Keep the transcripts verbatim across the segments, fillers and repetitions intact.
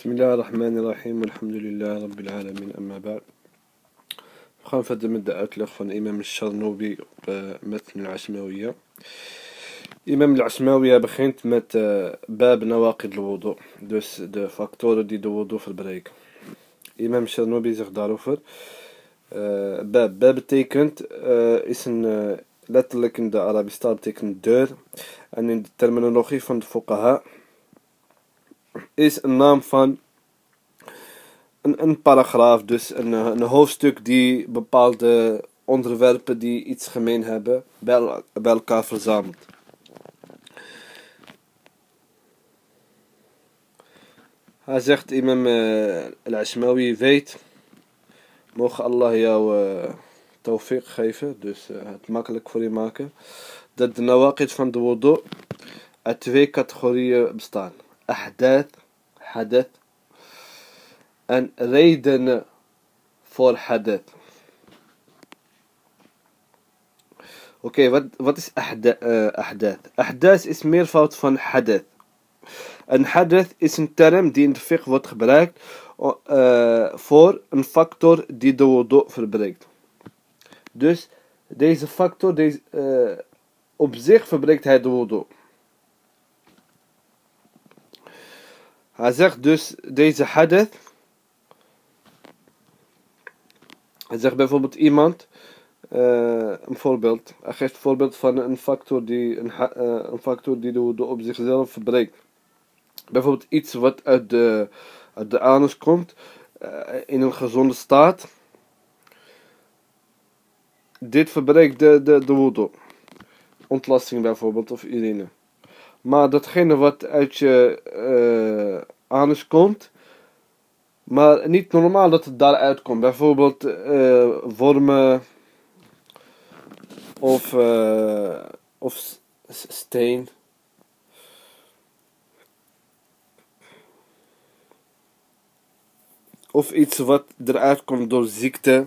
بسم الله الرحمن الرحيم والحمد لله رب العالمين أما بعد. We gaan verder met de uitleg van imam al-Sharnobi op Matn al-Ashmawiyya. Imam al-Ashmawiyya begint met uh, bab nawaqid al-wudu, dus de factoren die de wudu verbreken. Imam al-Sharnobi zegt daarover uh, bab. Bab betekent uh, is een uh, letterlijk in de Arabische taal betekent deur, en in de terminologie van de fuqaha is een naam van een, een paragraaf, dus een, een hoofdstuk die bepaalde onderwerpen die iets gemeen hebben bij, bij elkaar verzamelt. Hij zegt, imam uh, al-Ashmawi weet, mogen Allah jou uh, tawfiq geven, dus uh, het makkelijk voor je maken, dat de nawaqid van de wudu uit twee categorieën bestaan. Ahdath, hadath, en redenen voor hadath. Oké, okay, wat, wat is ahda, uh, ahdath? Ahdath is meervoud van hadath. En hadath is een term die in de fiqh wordt gebruikt uh, voor een factor die de wudu verbreekt. Dus deze factor, deze, uh, op zich verbreekt hij de wudu. Hij zegt dus deze hadath. Hij zegt bijvoorbeeld iemand, uh, een voorbeeld. Hij geeft een voorbeeld van een factor die, een, uh, een factor die de wudu op zichzelf verbreekt. Bijvoorbeeld iets wat uit de, uit de anus komt, uh, in een gezonde staat. Dit verbreekt de, de, de wudu. Ontlasting bijvoorbeeld, of urine. Maar datgene wat uit je uh, anus komt, maar niet normaal dat het daaruit komt. Bijvoorbeeld uh, wormen of, uh, of steen. Of iets wat eruit komt door ziekte.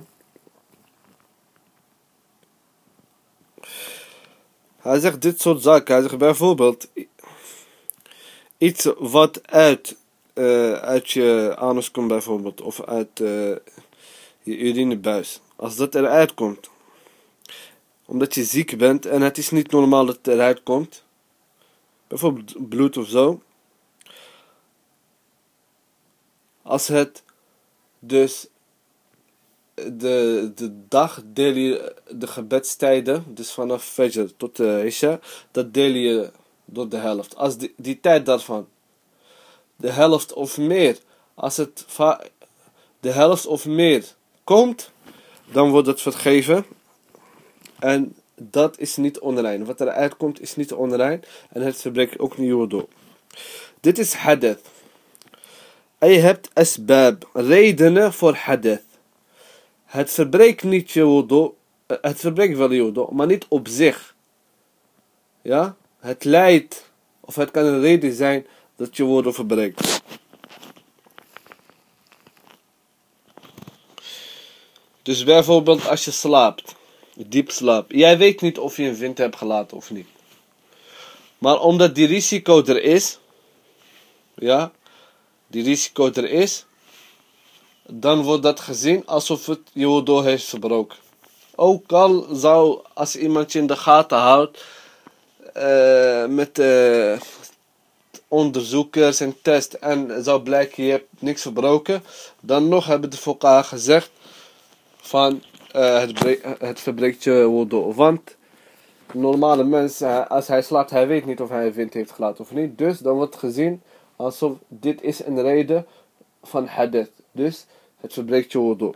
Hij zegt dit soort zaken. Hij zegt bijvoorbeeld iets wat uit, uh, uit je anus komt bijvoorbeeld. Of uit uh, je urinebuis. Als dat eruit komt. Omdat je ziek bent en het is niet normaal dat het eruit komt. Bijvoorbeeld bloed of zo. Als het dus de, de dag deel je de gebedstijden, dus vanaf Fajr tot uh, Isha, dat deel je door de helft. Als die, die tijd daarvan de helft of meer, als het va- de helft of meer komt, dan wordt het vergeven. En dat is niet onrein. Wat eruit komt is niet onrein en het verbreekt ook niet wudu. Dit is hadath. En je hebt asbab, redenen voor hadath. Het verbreekt niet je wudu, het verbreekt wel je wudu, maar niet op zich. Ja? Het leidt, of het kan een reden zijn dat je wudu verbreekt. Dus bijvoorbeeld als je slaapt, diep slaapt. Jij weet niet of je een wind hebt gelaten of niet. Maar omdat die risico er is, ja, die risico er is, dan wordt dat gezien alsof het je wudu heeft verbroken. Ook al zou, als iemand je in de gaten houdt, uh, met uh, onderzoekers en test, en zou blijken je hebt niks verbroken, dan nog hebben de fuqaha gezegd van uh, het, bre- het verbreekt je wudu. Want een normale mens, als hij slaapt, hij weet niet of hij een wind heeft gelaten of niet. Dus dan wordt gezien alsof dit is een reden van hadath. Dus het verbreekt je wudu.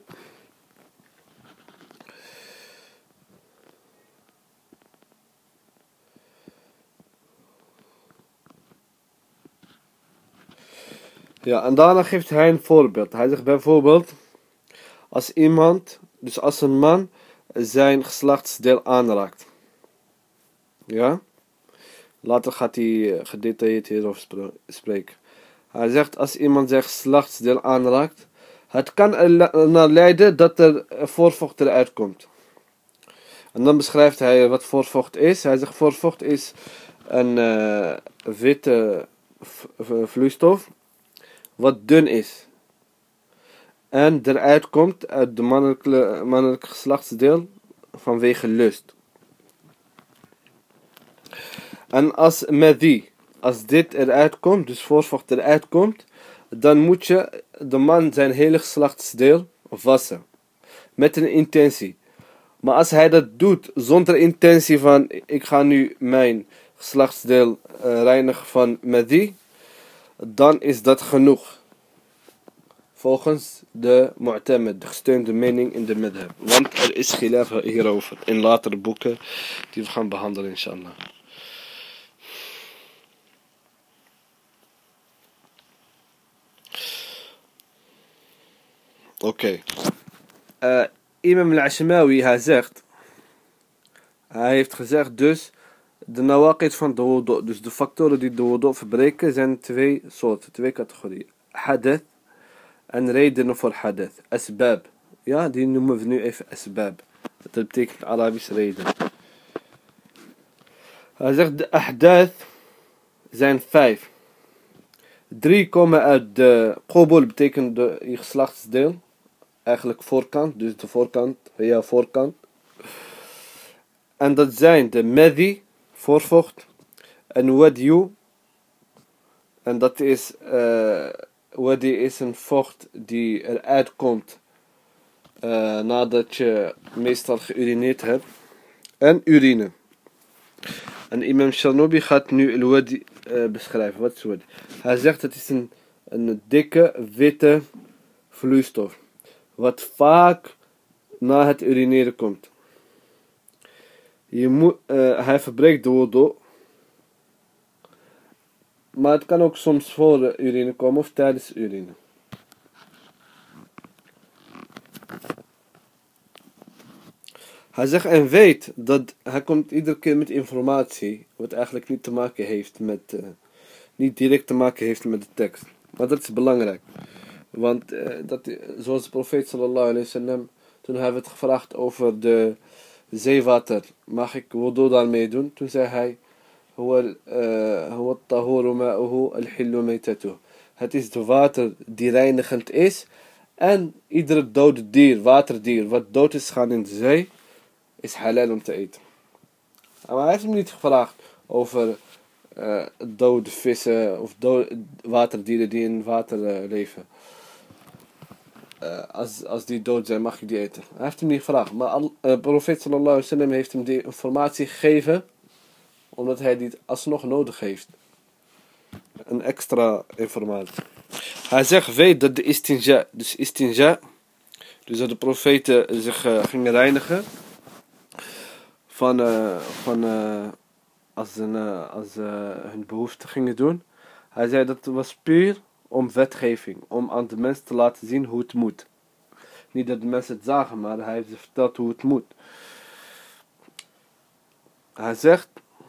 Ja, en daarna geeft hij een voorbeeld. Hij zegt bijvoorbeeld, als iemand, dus als een man zijn geslachtsdeel aanraakt. Ja? Later gaat hij gedetailleerd hierover spreken. Hij zegt, als iemand zijn geslachtsdeel aanraakt, het kan er naar leiden dat er voorvocht eruit komt. En dan beschrijft hij wat voorvocht is. Hij zegt, voorvocht is een uh, witte v- v- vloeistof wat dun is. En eruit komt uit de mannelijke, mannelijke geslachtsdeel vanwege lust. En als madi, als dit eruit komt, dus voorvocht eruit komt, dan moet je de man zijn hele geslachtsdeel wassen. Met een intentie. Maar als hij dat doet zonder intentie van, ik ga nu mijn geslachtsdeel uh, reinigen van madi, dan is dat genoeg. Volgens de mu'tamad, de gesteunde mening in de madhab. Want er is khilaf hierover in latere boeken die we gaan behandelen inshallah. Oké. Okay. Uh, Imam al-Ashmawi, hij zegt, hij heeft gezegd dus, de nawaqid van de wudu, dus de factoren die de wudu verbreken, zijn twee soorten, twee categorieën. Hadath en redenen voor hadath. Asbab. Ja, die noemen we nu even asbab. Dat betekent Arabisch reden. Hij zegt de ahdath zijn vijf. Drie komen uit de qubul, betekent de je geslachtsdeel. Eigenlijk voorkant, dus de voorkant, ja voorkant. En dat zijn de madi, voorvocht. En wadiyu. En dat is, uh, wadi is een vocht die eruit komt. Uh, nadat je meestal geurineerd hebt. En urine. En Imam Shanubi gaat nu al-wadi uh, beschrijven. Wat is wadi? Hij zegt het is een, een dikke, witte vloeistof. Wat vaak na het urineren komt. Je moet, uh, hij verbreekt de wudu. Maar het kan ook soms voor de urine komen of tijdens urine. Hij zegt en weet dat hij komt iedere keer met informatie wat eigenlijk niet te maken heeft met, uh, niet direct te maken heeft met de tekst. Maar dat is belangrijk. Want uh, dat, zoals de profeet sallallahu alayhi wa sallam, toen hij werd gevraagd over de zeewater, mag ik wudu daarmee doen? Toen zei hij, het is de water die reinigend is. En iedere dode dier, waterdier, wat dood is gaan in de zee, is halal om te eten. Maar hij heeft hem niet gevraagd over uh, dode vissen of dode waterdieren die in water uh, leven. Uh, als, als die dood zijn, mag je die eten. Hij heeft hem niet gevraagd. Maar al, uh, profeet sallallahu alaihi wasallam heeft hem die informatie gegeven, omdat hij die alsnog nodig heeft. Een extra informatie. Hij zegt, weet dat de istinja, dus istinja, dus dat de profeten zich uh, gingen reinigen van, uh, van uh, als, een, uh, als uh, hun behoefte gingen doen. Hij zei dat het was puur om wetgeving, om aan de mensen te laten zien hoe het moet. Niet dat de mensen het zagen, maar hij heeft ze verteld hoe het moet. Hij zegt,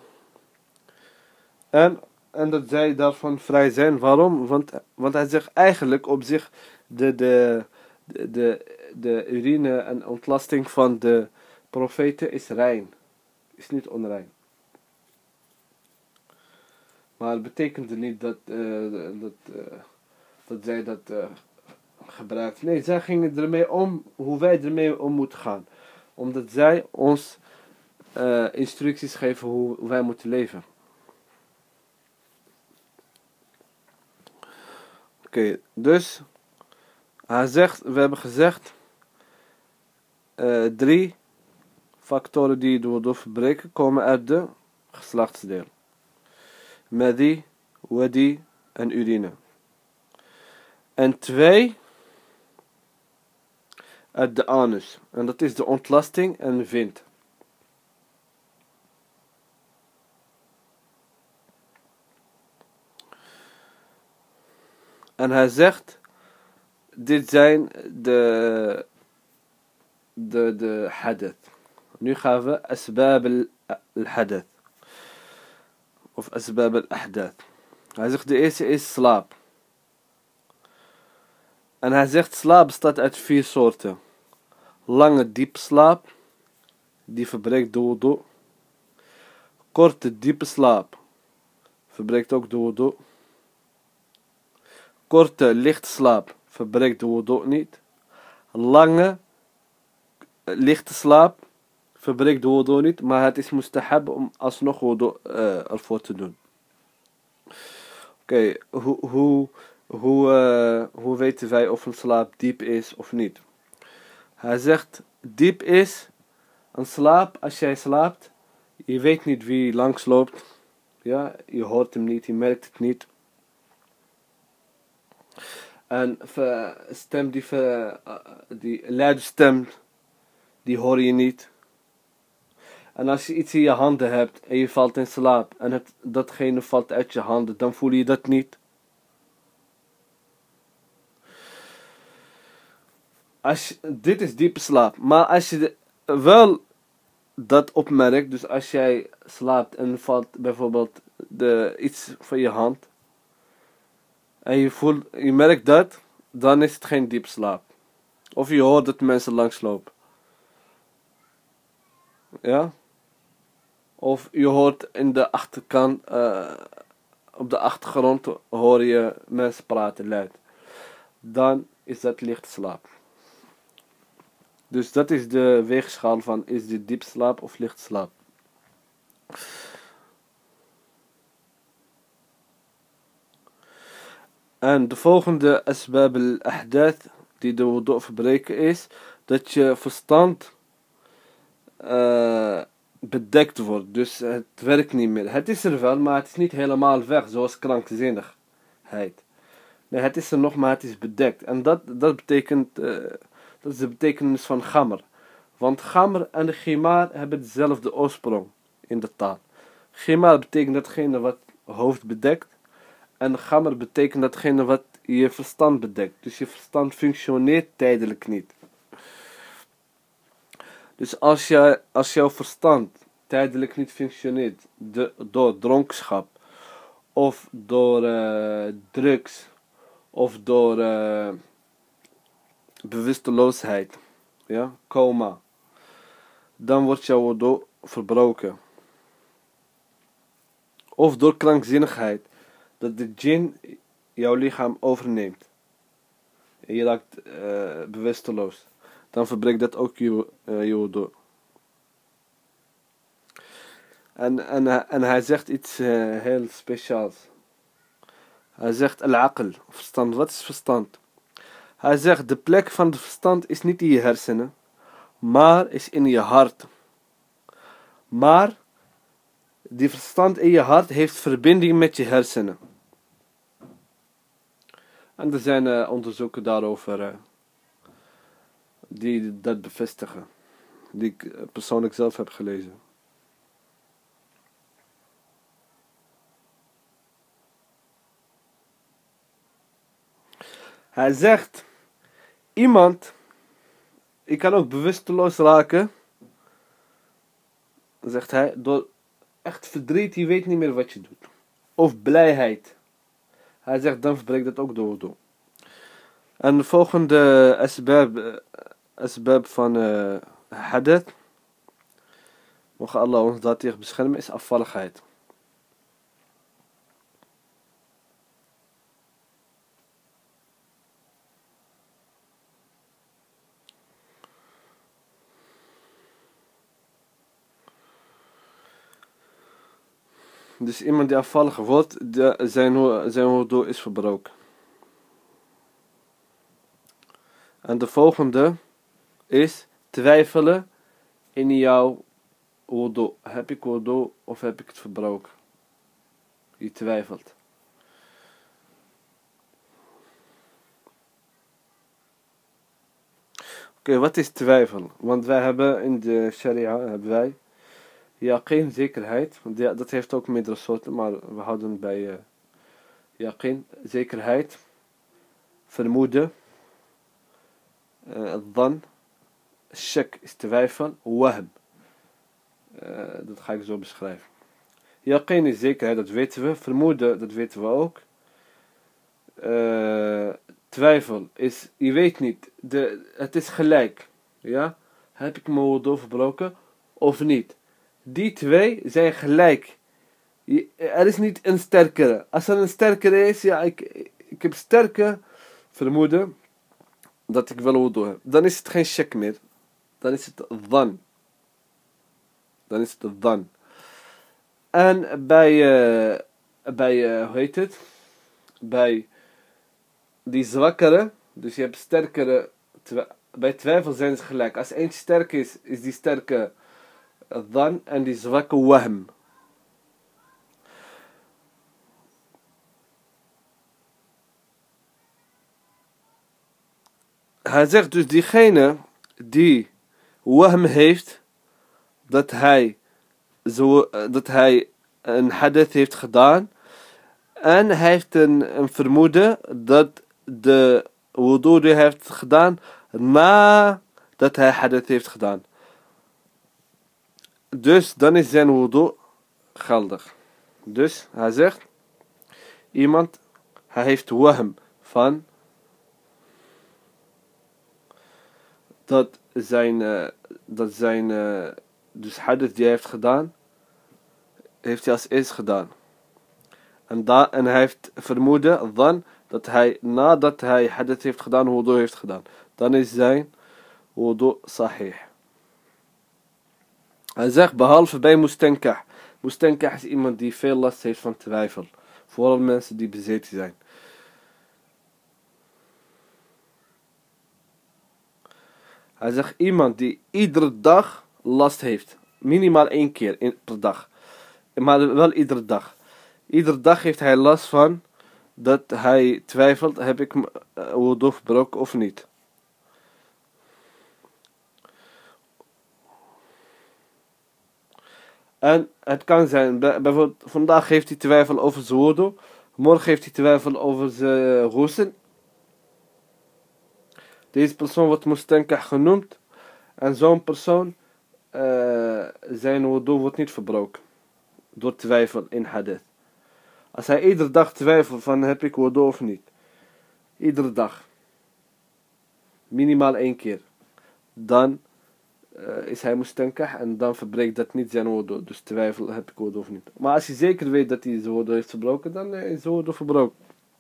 en, en dat zij daarvan vrij zijn. Waarom? Want, want hij zegt eigenlijk op zich, de, de, de, de, de urine en ontlasting van de profeten is rein. Is niet onrein. Maar het betekende niet dat, uh, dat, uh, dat zij dat uh, gebruikt. Nee, zij gingen ermee om hoe wij ermee om moeten gaan. Omdat zij ons uh, instructies geven hoe wij moeten leven. Oké, okay, dus hij zegt, we hebben gezegd uh, drie factoren die de wudu verbreken komen uit de geslachtsdeel. Madi, wadi en urine. En twee uit de anus. En dat is de ontlasting en de wind. En hij zegt, dit zijn de, de, de hadath. Nu gaan we asbab al-hadath. Of asbab al-ahdath. Hij zegt, de eerste is slaap. En hij zegt, slaap bestaat uit vier soorten. Lange diepslaap, die verbreekt de wudu. Korte diepe slaap, verbreekt ook de wudu. korte lichte slaap verbreekt de wudu niet. Lange lichte slaap verbreekt de wudu niet, maar het is mustahab om alsnog wudu uh, ervoor te doen. Oké, okay, hoe, hoe, hoe, uh, hoe weten wij of een slaap diep is of niet? Hij zegt, diep is een slaap als jij slaapt. Je weet niet wie langs loopt. Ja, je hoort hem niet, je merkt het niet. En stem die, die luide stem, die hoor je niet. En als je iets in je handen hebt en je valt in slaap en het, datgene valt uit je handen, dan voel je dat niet. Als je, dit is diepe slaap. Maar als je de, wel dat opmerkt, dus als jij slaapt en valt bijvoorbeeld de, iets van je hand en je, voelt, je merkt dat, dan is het geen diep slaap. Of je hoort dat mensen langslopen. Ja? Of je hoort in de achterkant, uh, op de achtergrond hoor je mensen praten luid. Dan is dat licht slaap. Dus dat is de weegschaal van is dit diep slaap of licht slaap. En de volgende asbab al-ahdath die de wudu verbreken is dat je verstand uh, bedekt wordt. Dus het werkt niet meer. Het is er wel, maar het is niet helemaal weg, zoals krankzinnigheid. Nee, het is er nog, maar het is bedekt. En dat, dat betekent, uh, dat is de betekenis van gammer. Want gammer en de chimar hebben dezelfde oorsprong in de taal. Chimar betekent datgene wat hoofd bedekt. En gammer betekent datgene wat je verstand bedekt. Dus je verstand functioneert tijdelijk niet. Dus als, je, als jouw verstand tijdelijk niet functioneert de, door dronkenschap of door uh, drugs of door uh, bewusteloosheid, ja, coma, dan wordt jouw wudu verbroken. Of door krankzinnigheid, dat de djinn jouw lichaam overneemt en je raakt uh, bewusteloos, dan verbreekt dat ook je, uh, je wudu. En, en, en hij zegt iets uh, heel speciaals. Hij zegt al-aql, verstand. Wat is verstand? Hij zegt de plek van de verstand is niet in je hersenen, maar is in je hart. Maar die verstand in je hart heeft verbinding met je hersenen. En er zijn uh, onderzoeken daarover uh, die dat bevestigen. Die ik uh, persoonlijk zelf heb gelezen. Hij zegt, iemand, je kan ook bewusteloos raken, zegt hij, door echt verdriet, je weet niet meer wat je doet. Of blijheid. Hij zegt, dan verbreekt dat ook de wudu. En de volgende asbab, asbab van uh, hadath, mogen Allah ons daartegen beschermen, is afvalligheid. Dus iemand die afvallig wordt, de, zijn, zijn wudu is verbroken. En de volgende is twijfelen in jouw wudu. Heb ik wudu of heb ik het verbroken? Je twijfelt. Oké, okay, wat is twijfel? Want wij hebben in de sharia, hebben wij yaqeen, zekerheid. Want ja, dat heeft ook meerdere soorten, maar we houden bij uh, yaqeen, zekerheid, vermoeden, uh, dhan, shak is twijfel, wahm. Uh, dat ga ik zo beschrijven. Yaqeen is zekerheid, dat weten we. Vermoeden, dat weten we ook. Uh, twijfel is, je weet niet, de, het is gelijk. Ja? Heb ik mijn wudu verbroken of niet? Die twee zijn gelijk. Je, er is niet een sterkere. Als er een sterkere is, ja, ik, ik ik heb sterke vermoeden dat ik wel wudu heb. Dan is het geen shak meer. Dan is het dhan. Dan is het dhan. En bij, uh, bij uh, hoe heet het? Bij die zwakkere, dus je hebt sterkere, twi- bij twijfel zijn ze gelijk. Als eentje sterk is, is die sterke dhan en die zwakke wahm. Hij zegt dus diegene die wahm heeft, dat hij, zo, dat hij een hadith heeft gedaan, en hij heeft een, een vermoeden dat de wudu die hij heeft gedaan nadat hij hadith heeft gedaan. Dus dan is zijn wudu geldig. Dus hij zegt, iemand, hij heeft wahm van dat zijn, uh, dat zijn uh, dus hadith die hij heeft gedaan, heeft hij als eerst gedaan. En, da, en hij heeft vermoeden dan dat hij nadat hij hadith heeft gedaan, wudu heeft gedaan. Dan is zijn wudu sahih. Hij zegt behalve bij mustankah. Mustankah is iemand die veel last heeft van twijfel. Vooral mensen die bezeten zijn. Hij zegt iemand die iedere dag last heeft. Minimaal één keer in, per dag. Maar wel iedere dag. Iedere dag heeft hij last van dat hij twijfelt, heb ik uh, wudu verbroken of niet. En het kan zijn, bijvoorbeeld vandaag heeft hij twijfel over zijn wudu, morgen heeft hij twijfel over zijn ghusl. Deze persoon wordt mustankah genoemd en zo'n persoon, uh, zijn wudu wordt niet verbroken door twijfel in hadith. Als hij iedere dag twijfelt van heb ik wudu of niet, iedere dag, minimaal één keer, dan uh, is hij mustankah en dan verbreekt dat niet zijn wudu. Dus twijfel heb ik wudu of niet. Maar als je zeker weet dat hij zijn wudu heeft verbroken, dan is zijn wudu verbroken.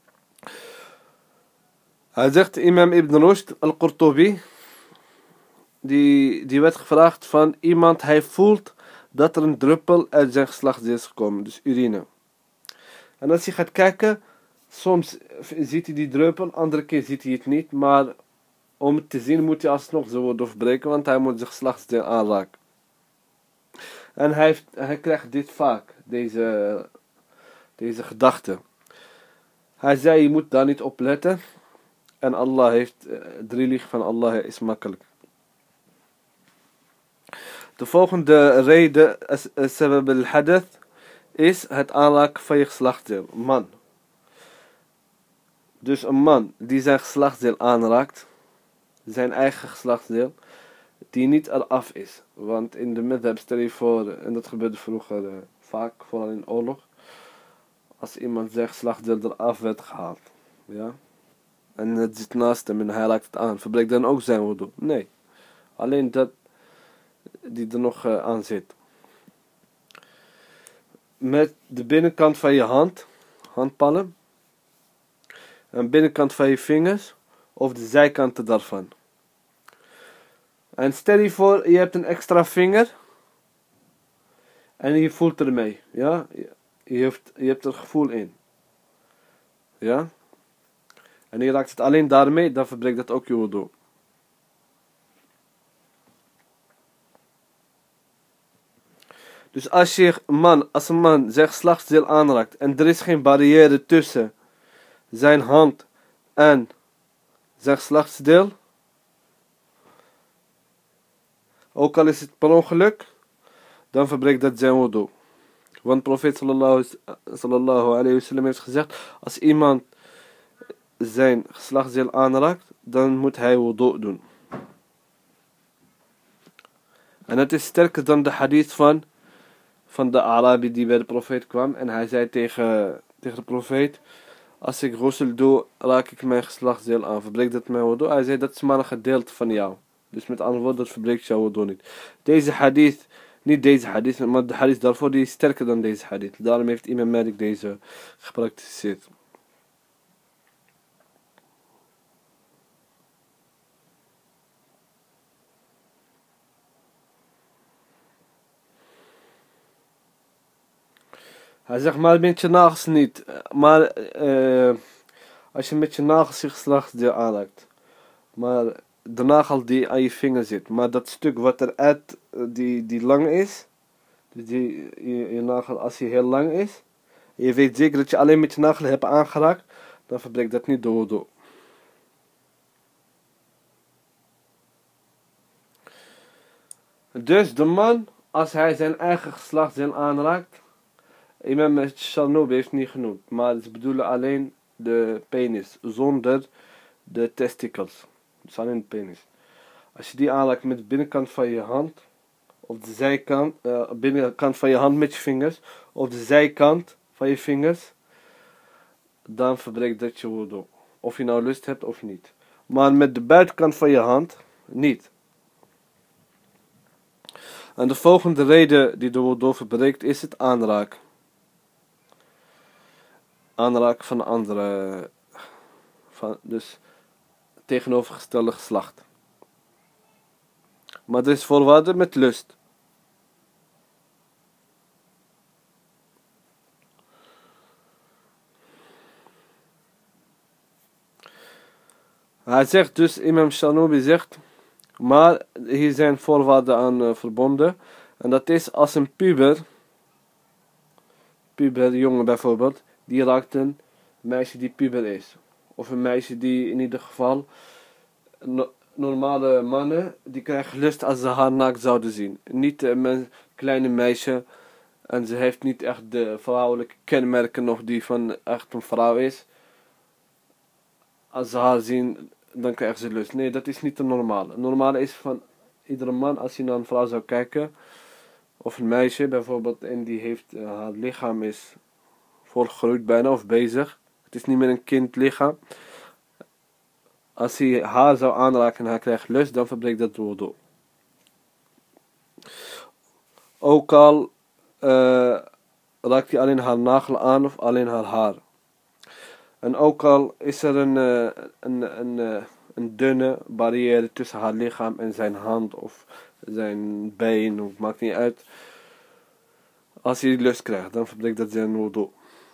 Hij zegt imam Ibn Rushd al-Qurtubi, die, die werd gevraagd van iemand, hij voelt dat er een druppel uit zijn geslachtsdeel is gekomen, dus urine. En als je gaat kijken, soms ziet hij die druppel, andere keer ziet hij het niet, maar om het te zien moet hij alsnog zijn wudu verbreken, want hij moet zijn geslachtsdeel aanraken. En hij, heeft, hij krijgt dit vaak, deze, deze gedachte. Hij zei, je moet daar niet op letten. En Allah heeft, de religie van Allah is makkelijk. De volgende reden, sabab al-hadath, is het aanraken van je geslachtsdeel. Man. Dus een man die zijn geslachtsdeel aanraakt, zijn eigen geslachtsdeel, die niet eraf is. Want in de madhab stel je voor, en dat gebeurde vroeger uh, vaak, vooral in oorlog, als iemand zijn geslachtsdeel eraf werd gehaald. Ja. En het zit naast hem en hij raakt het aan. Verbreekt dan ook zijn wudu? Nee. Alleen dat die er nog uh, aan zit. Met de binnenkant van je hand, handpalm, en binnenkant van je vingers, of de zijkanten daarvan. En stel je voor, je hebt een extra vinger, en je voelt ermee, ja, je hebt, je hebt er gevoel in. Ja. En je raakt het alleen daarmee, dan verbreekt dat ook je wudu. Dus als je man, als een man zijn geslachtsdeel aanraakt en er is geen barrière tussen zijn hand en zijn geslachtsdeel, ook al is het per ongeluk, dan verbreekt dat zijn wudu. Want profeet sallallahu, sallallahu alayhi wasallam heeft gezegd, als iemand zijn geslachtsdeel aanraakt, dan moet hij wudu doen. En het is sterker dan de hadith van, van de Arabi die bij de profeet kwam. En hij zei tegen, tegen de profeet, als ik ghusl doe, raak ik mijn geslachtsdeel aan. Verbreekt dat mijn wudu? Hij zei, dat is maar een gedeelte van jou. Dus met andere woorden, dat verbreekt jouw wudu niet. Deze hadith, niet deze hadith, maar de hadith daarvoor, die is sterker dan deze hadith. Daarom heeft imam Malik deze gepraktiseerd. Hij zegt maar met je nagels niet. Maar eh, als je met je nagels je geslachtsdeel aanraakt. Maar de nagel die aan je vinger zit. Maar dat stuk wat eruit, eh, die, die lang is. Dus die, je, je nagel als die heel lang is. En je weet zeker dat je alleen met je nagel hebt aangeraakt. Dan verbreekt dat niet de wudu. Dus de man, als hij zijn eigen geslachtsdeel aanraakt. Imam Shalnobi heeft niet genoemd. Maar ze bedoelen alleen de penis. Zonder de testicles. Dus alleen de penis. Als je die aanraakt met de binnenkant van je hand. Of de zijkant. Uh, binnenkant van je hand met je vingers. Of de zijkant van je vingers. Dan verbreekt dat je wudu. Of je nou lust hebt of niet. Maar met de buitenkant van je hand. Niet. En de volgende reden die de wudu verbreekt is het aanraken. Aanraken van andere. Van, dus tegenovergestelde geslacht. Maar er is voorwaarde met lust. Hij zegt dus, Imam Shalnobi zegt, maar hier zijn voorwaarden aan uh, verbonden. En dat is als een puber, puber jongen bijvoorbeeld, die raakt een meisje die puber is. Of een meisje die in ieder geval, no normale mannen, die krijgen lust als ze haar naakt zouden zien. Niet een uh, kleine meisje en ze heeft niet echt de vrouwelijke kenmerken nog die van echt een vrouw is. Als ze haar zien, dan krijgen ze lust. Nee, dat is niet de normale. Het normale is van iedere man, als hij naar een vrouw zou kijken, of een meisje bijvoorbeeld, en die heeft, uh, haar lichaam is volgroeid bijna, of bezig. Het is niet meer een kindlichaam. Als hij haar zou aanraken en hij krijgt lust, dan verbreekt dat de wudu. Ook al uh, raakt hij alleen haar nagel aan of alleen haar haar. En ook al is er een, uh, een, een, uh, een dunne barrière tussen haar lichaam en zijn hand of zijn been, of maakt niet uit. Als hij lust krijgt, dan verbreekt dat zijn wudu.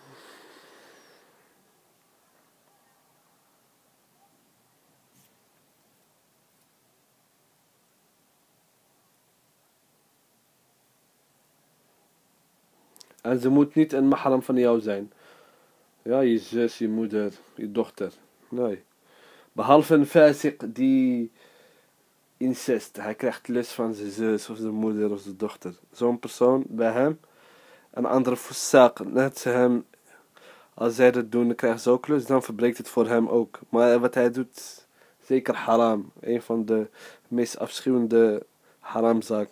En ze moet niet een mahram van jou zijn. Ja, je zus, je moeder, je dochter. Nee. Behalve een fasik die incest. Hij krijgt lust van zijn zus of zijn moeder of zijn dochter. Zo'n persoon bij hem. Een andere fusaq. Net ze hem. Als zij dat doen, dan krijgen ze ook lust. Dan verbreekt het voor hem ook. Maar wat hij doet, zeker haram. Een van de meest afschuwende haramzaken.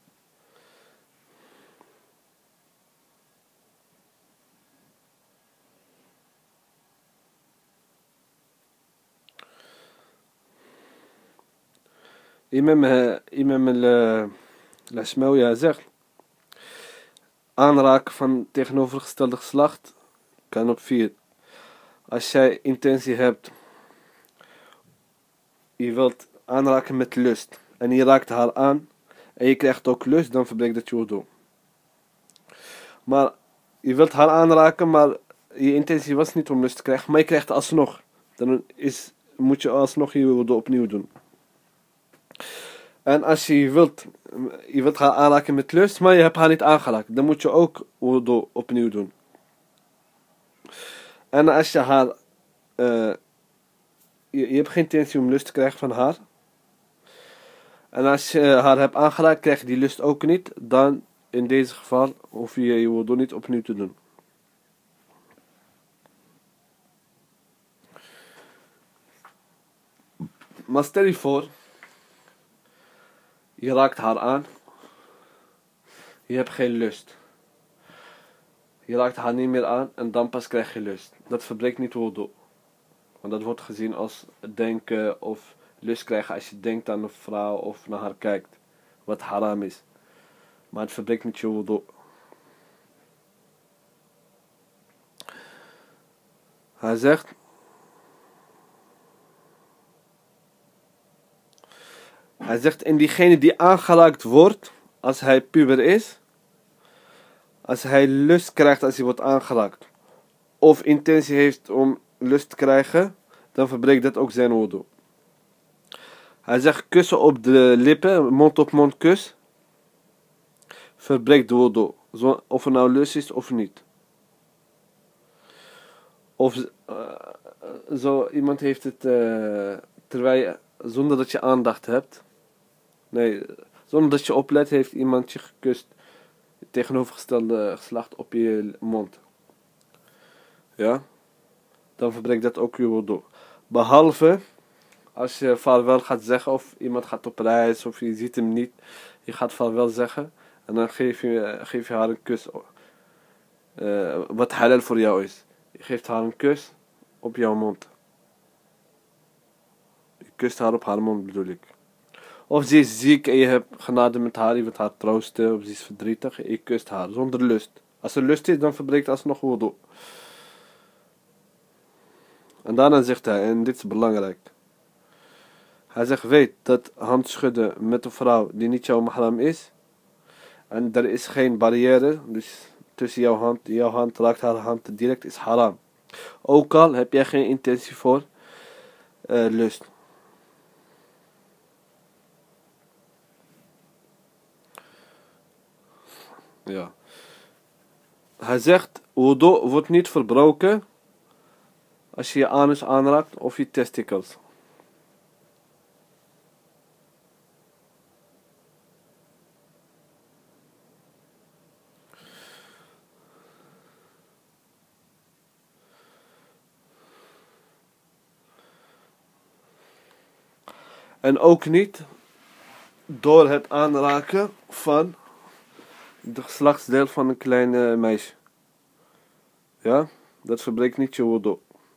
Imam, imam al-Ashmawi zegt, aanraken van tegenovergestelde geslacht kan op vier. Als jij intentie hebt, je wilt aanraken met lust en je raakt haar aan en je krijgt ook lust, dan verbreekt dat je wudu. Maar je wilt haar aanraken, maar je intentie was niet om lust te krijgen, maar je krijgt alsnog. Dan is, moet je alsnog je wudu opnieuw doen. En als je wilt, je wilt haar aanraken met lust, maar je hebt haar niet aangeraakt, dan moet je ook wudu opnieuw doen. En als je haar, uh, je, je hebt geen intentie om lust te krijgen van haar. En als je haar hebt aangeraakt, krijg je die lust ook niet, dan in deze geval hoef je je wudu niet opnieuw te doen. Maar stel je voor, je raakt haar aan. Je hebt geen lust. Je raakt haar niet meer aan en dan pas krijg je lust. Dat verbreekt niet wudu. Want dat wordt gezien als denken of lust krijgen als je denkt aan een vrouw of naar haar kijkt. Wat haram is. Maar het verbreekt niet je wudu. Hij zegt, Hij zegt, en diegene die aangeraakt wordt, als hij puber is, Als hij lust krijgt als hij wordt aangeraakt, of intentie heeft om lust te krijgen, dan verbreekt dat ook zijn wudu. Hij zegt kussen op de lippen, mond op mond kus, verbreekt de wudu. Zo, of er nou lust is of niet. Of uh, zo iemand heeft het uh, terwijl je, zonder dat je aandacht hebt. Nee, zonder dat je oplet heeft iemand je gekust. Tegenovergestelde geslacht op je mond. Ja. Dan verbreekt dat ook je wudu. Behalve als je vaarwel gaat zeggen of iemand gaat op reis of je ziet hem niet. Je gaat vaarwel zeggen en dan geef je, geef je haar een kus. Uh, wat halal voor jou is. Je geeft haar een kus op jouw mond. Je kust haar op haar mond bedoel ik. Of ze is ziek en je hebt genade met haar, je wilt haar troosten, of ze is verdrietig en je kust haar zonder lust. Als er lust is, dan verbreekt alsnog wudu. En daarna zegt hij, en dit is belangrijk. Hij zegt, weet dat handschudden met een vrouw die niet jouw mahram is. En er is geen barrière, dus tussen jouw hand, jouw hand raakt haar hand direct, is haram. Ook al heb jij geen intentie voor uh, lust. Ja. Hij zegt, wudu wordt niet verbroken als je je anus aanraakt of je testicles. En ook niet door het aanraken van de geslachtsdeel van een klein meisje. Ja, dat verbreekt niet je wudu.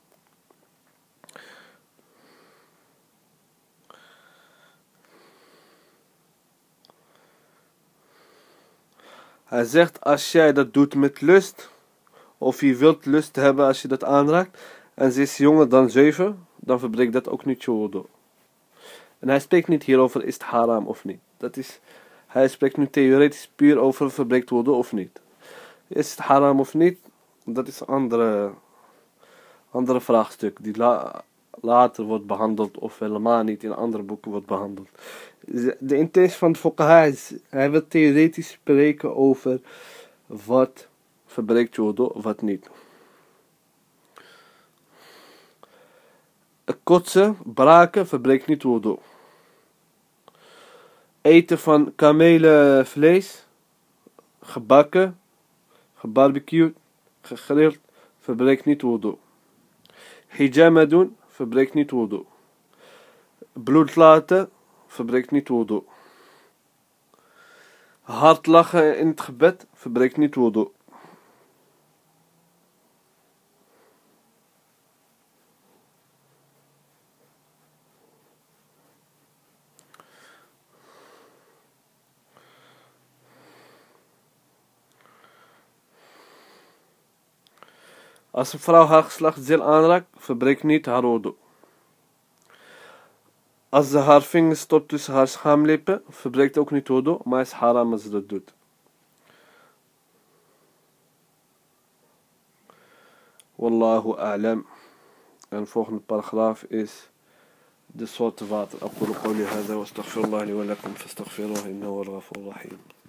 Hij zegt, als jij dat doet met lust, of je wilt lust hebben als je dat aanraakt, en ze is jonger dan zeven, dan verbreekt dat ook niet je wudu. En hij spreekt niet hierover, is het haram of niet. Dat is, hij spreekt nu theoretisch puur over verbreekt wudu of niet. Is het haram of niet? Dat is een andere, andere vraagstuk die la, later wordt behandeld of helemaal niet in andere boeken wordt behandeld. De intentie van de fuqaha is, hij wil theoretisch spreken over wat verbreekt wudu, wat niet. Kotsen, braken verbreekt niet wudu. Eten van kamelenvlees, gebakken, gebarbecued, gegrild, verbreekt niet wudu. Hijama doen, verbreekt niet wudu. Bloed laten, verbreekt niet wudu. Hard lachen in het gebed, verbreekt niet wudu. Als een vrouw haar geslachtsdeel aanraakt, verbreekt niet haar wudu. Als ze haar vingers stopt tussen haar schaamlippen, verbreekt ook niet wudu, maar is haram als ze dat doet. Wallahu a'lam. En de volgende paragraaf is de soorten water. أقول قولي هذا واستغفر الله لي ولكم فاستغفروه إنه هو الغفور الرحيم.